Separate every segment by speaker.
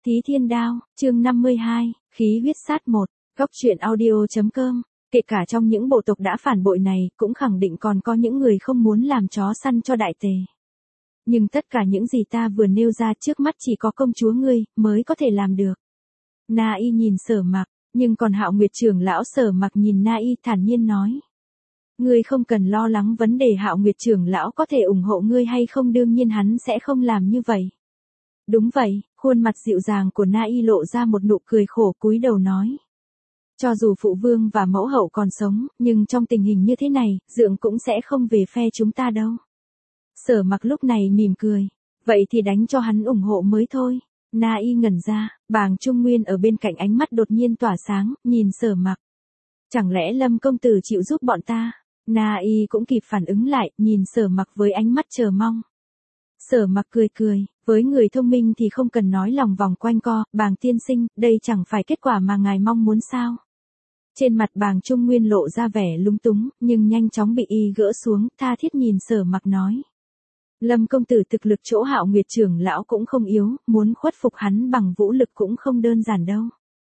Speaker 1: Thí Thiên Đao, chương 52, khí huyết sát 1, góc truyện audio.com. Kể cả trong những bộ tộc đã phản bội này, cũng khẳng định còn có những người không muốn làm chó săn cho đại tề. Nhưng tất cả những gì ta vừa nêu ra trước mắt chỉ có công chúa ngươi mới có thể làm được. Na Y nhìn Sở Mặc, nhưng còn Hạo Nguyệt trưởng lão. Sở Mặc nhìn Na Y thản nhiên nói: ngươi không cần lo lắng vấn đề Hạo Nguyệt trưởng lão có thể ủng hộ ngươi hay không, đương nhiên hắn sẽ không làm như vậy. Đúng vậy, khuôn mặt dịu dàng của Na Y lộ ra một nụ cười khổ, cúi đầu nói: cho dù phụ vương và mẫu hậu còn sống, nhưng trong tình hình như thế này, Dượng cũng sẽ không về phe chúng ta đâu. Sở Mặc lúc này mỉm cười: vậy thì đánh cho hắn ủng hộ mới thôi. Na Y ngẩn ra, Bàng Trung Nguyên ở bên cạnh ánh mắt đột nhiên tỏa sáng, nhìn Sở Mặc. Chẳng lẽ Lâm công tử chịu giúp bọn ta? Na Y cũng kịp phản ứng lại, nhìn Sở Mặc với ánh mắt chờ mong. Sở Mặc cười cười, với người thông minh thì không cần nói lòng vòng quanh co. Bàng tiên sinh, đây chẳng phải kết quả mà ngài mong muốn sao? Trên mặt Bàng Trung Nguyên lộ ra vẻ lúng túng, nhưng nhanh chóng bị y gỡ xuống, tha thiết nhìn Sở Mặc nói: Lâm công tử thực lực chỗ Hạo Nguyệt trưởng lão cũng không yếu, muốn khuất phục hắn bằng vũ lực cũng không đơn giản đâu.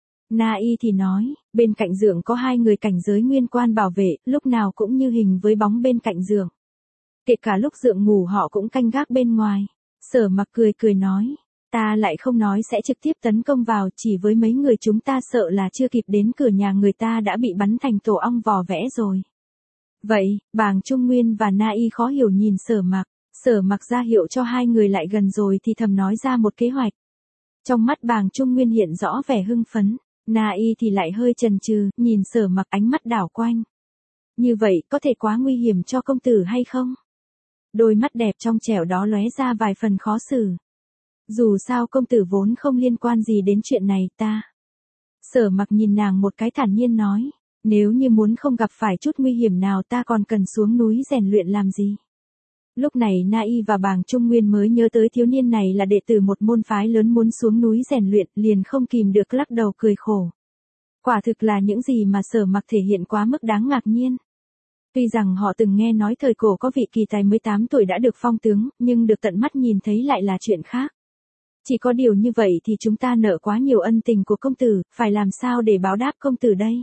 Speaker 1: Na Y thì nói: bên cạnh Dượng có 2 người cảnh giới nguyên quan bảo vệ, lúc nào cũng như hình với bóng bên cạnh Dượng. Kể cả lúc Dượng ngủ họ cũng canh gác bên ngoài. Sở Mặc cười cười nói: ta lại không nói sẽ trực tiếp tấn công vào, chỉ với mấy người chúng ta sợ là chưa kịp đến cửa nhà người ta đã bị bắn thành tổ ong vò vẽ rồi. Vậy, Bàng Trung Nguyên và Na Y khó hiểu nhìn Sở Mặc. Sở Mặc ra hiệu cho 2 người lại gần rồi thì thầm nói ra một kế hoạch. Trong mắt Bàng Trung Nguyên hiện rõ vẻ hưng phấn, Na Y thì lại hơi chần chừ, nhìn Sở Mặc ánh mắt đảo quanh. Như vậy có thể quá nguy hiểm cho công tử hay không? Đôi mắt đẹp trong trẻo đó lóe ra vài phần khó xử. Dù sao công tử vốn không liên quan gì đến chuyện này ta. Sở Mặc nhìn nàng một cái thản nhiên nói: nếu như muốn không gặp phải chút nguy hiểm nào ta còn cần xuống núi rèn luyện làm gì? Lúc này Na Y và Bàng Trung Nguyên mới nhớ tới thiếu niên này là đệ tử một môn phái lớn muốn xuống núi rèn luyện, liền không kìm được lắc đầu cười khổ. Quả thực là những gì mà Sở Mặc thể hiện quá mức đáng ngạc nhiên. Tuy rằng họ từng nghe nói thời cổ có vị kỳ tài 18 tuổi đã được phong tướng, nhưng được tận mắt nhìn thấy lại là chuyện khác. Chỉ có điều như vậy thì chúng ta nợ quá nhiều ân tình của công tử, phải làm sao để báo đáp công tử đây?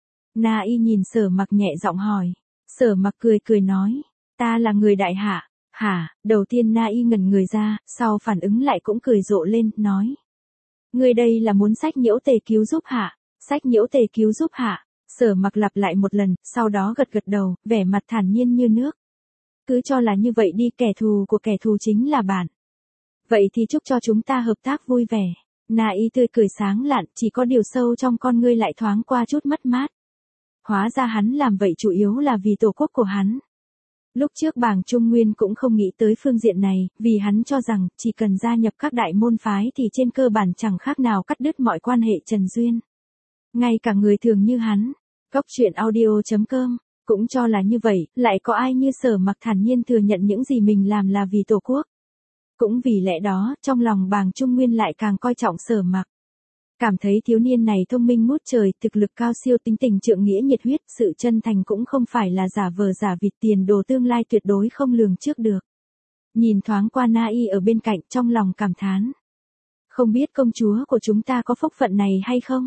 Speaker 1: Na Y nhìn Sở Mặc nhẹ giọng hỏi. Sở Mặc cười cười nói: ta là người đại hạ. Hả? Đầu tiên Na Y ngẩn người ra, sau phản ứng lại cũng cười rộ lên, nói: ngươi đây là muốn sách Nhiễu Tề cứu giúp hạ? Sách Nhiễu Tề cứu giúp hạ? Sở Mặc lặp lại một lần, sau đó gật gật đầu, vẻ mặt thản nhiên như nước. Cứ cho là như vậy đi, kẻ thù của kẻ thù chính là bạn. Vậy thì chúc cho chúng ta hợp tác vui vẻ. Na Y tươi cười sáng lạn, chỉ có điều sâu trong con ngươi lại thoáng qua chút mất mát. Hóa ra hắn làm vậy chủ yếu là vì tổ quốc của hắn. Lúc trước Bàng Trung Nguyên cũng không nghĩ tới phương diện này, vì hắn cho rằng chỉ cần gia nhập các đại môn phái thì trên cơ bản chẳng khác nào cắt đứt mọi quan hệ trần duyên. Ngay cả người thường như hắn, góc truyện audio.com, cũng cho là như vậy, lại có ai như Sở Mặc thản nhiên thừa nhận những gì mình làm là vì tổ quốc. Cũng vì lẽ đó, trong lòng Bàng Trung Nguyên lại càng coi trọng Sở Mặc. Cảm thấy thiếu niên này thông minh ngút trời, thực lực cao siêu, tính tình trượng nghĩa nhiệt huyết, sự chân thành cũng không phải là giả vờ giả vịt, tiền đồ tương lai tuyệt đối không lường trước được. Nhìn thoáng qua Na Y ở bên cạnh, trong lòng cảm thán: không biết công chúa của chúng ta có phúc phận này hay không?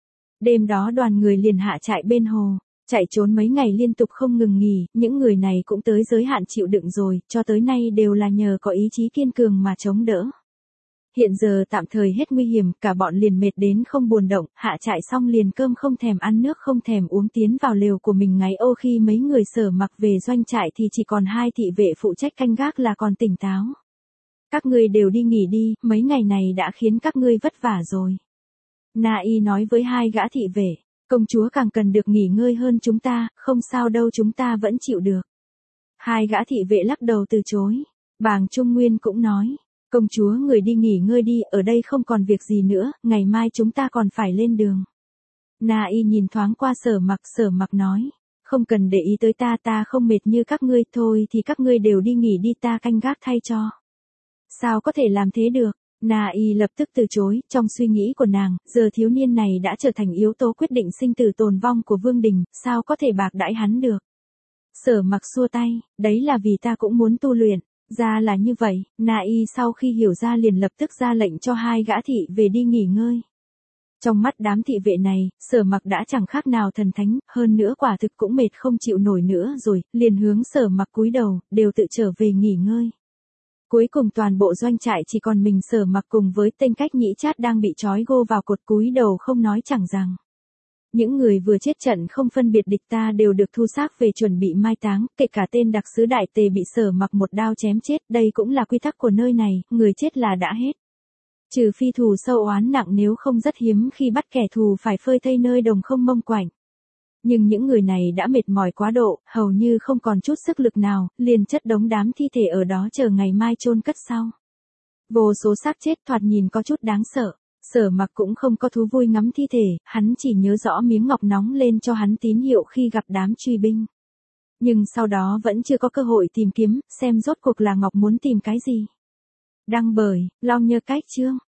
Speaker 1: Đêm đó đoàn người liền hạ trại bên hồ, chạy trốn mấy ngày liên tục không ngừng nghỉ, những người này cũng tới giới hạn chịu đựng rồi, cho tới nay đều là nhờ có ý chí kiên cường mà chống đỡ. Hiện giờ tạm thời hết nguy hiểm, cả bọn liền mệt đến không buồn động, hạ trại xong liền cơm không thèm ăn nước không thèm uống tiến vào lều của mình ngáy ô. Khi mấy người Sở Mặc về doanh trại thì chỉ còn 2 thị vệ phụ trách canh gác là còn tỉnh táo. Các ngươi đều đi nghỉ đi, mấy ngày này đã khiến các ngươi vất vả rồi. Na Y nói với 2 gã thị vệ: công chúa càng cần được nghỉ ngơi hơn chúng ta, không sao đâu, chúng ta vẫn chịu được. 2 gã thị vệ lắc đầu từ chối. Bàng Trung Nguyên cũng nói: công chúa người đi nghỉ ngơi đi, ở đây không còn việc gì nữa, ngày mai chúng ta còn phải lên đường. Na Y nhìn thoáng qua Sở Mặc nói: không cần để ý tới ta, ta không mệt như các ngươi, thôi thì các ngươi đều đi nghỉ đi, ta canh gác thay cho. Sao có thể làm thế được? Na Y lập tức từ chối, trong suy nghĩ của nàng, giờ thiếu niên này đã trở thành yếu tố quyết định sinh tử tồn vong của vương đình, sao có thể bạc đãi hắn được. Sở Mặc xua tay: đấy là vì ta cũng muốn tu luyện. Ra là như vậy, Na Y sau khi hiểu ra liền lập tức ra lệnh cho hai gã thị về đi nghỉ ngơi. Trong mắt đám thị vệ này, Sở Mặc đã chẳng khác nào thần thánh, hơn nữa quả thực cũng mệt không chịu nổi nữa rồi, liền hướng Sở Mặc cúi đầu, đều tự trở về nghỉ ngơi. Cuối cùng toàn bộ doanh trại chỉ còn mình Sở Mặc cùng với tên cách nhĩ chát đang bị trói gô vào cột cúi đầu không nói chẳng rằng. Những người vừa chết trận không phân biệt địch ta đều được thu xác về chuẩn bị mai táng, kể cả tên đặc sứ Đại Tề bị Sở Mặc một đao chém chết, đây cũng là quy tắc của nơi này, người chết là đã hết. Trừ phi thù sâu oán nặng, nếu không rất hiếm khi bắt kẻ thù phải phơi thây nơi đồng không mông quạnh. Nhưng những người này đã mệt mỏi quá độ, hầu như không còn chút sức lực nào, liền chất đống đám thi thể ở đó chờ ngày mai chôn cất sau. Vô số xác chết thoạt nhìn có chút đáng sợ. Sở Mặc cũng không có thú vui ngắm thi thể, hắn chỉ nhớ rõ miếng ngọc nóng lên cho hắn tín hiệu khi gặp đám truy binh. Nhưng sau đó vẫn chưa có cơ hội tìm kiếm, xem rốt cuộc là Ngọc muốn tìm cái gì. Đăng bởi, Long Nhơ Cách chương.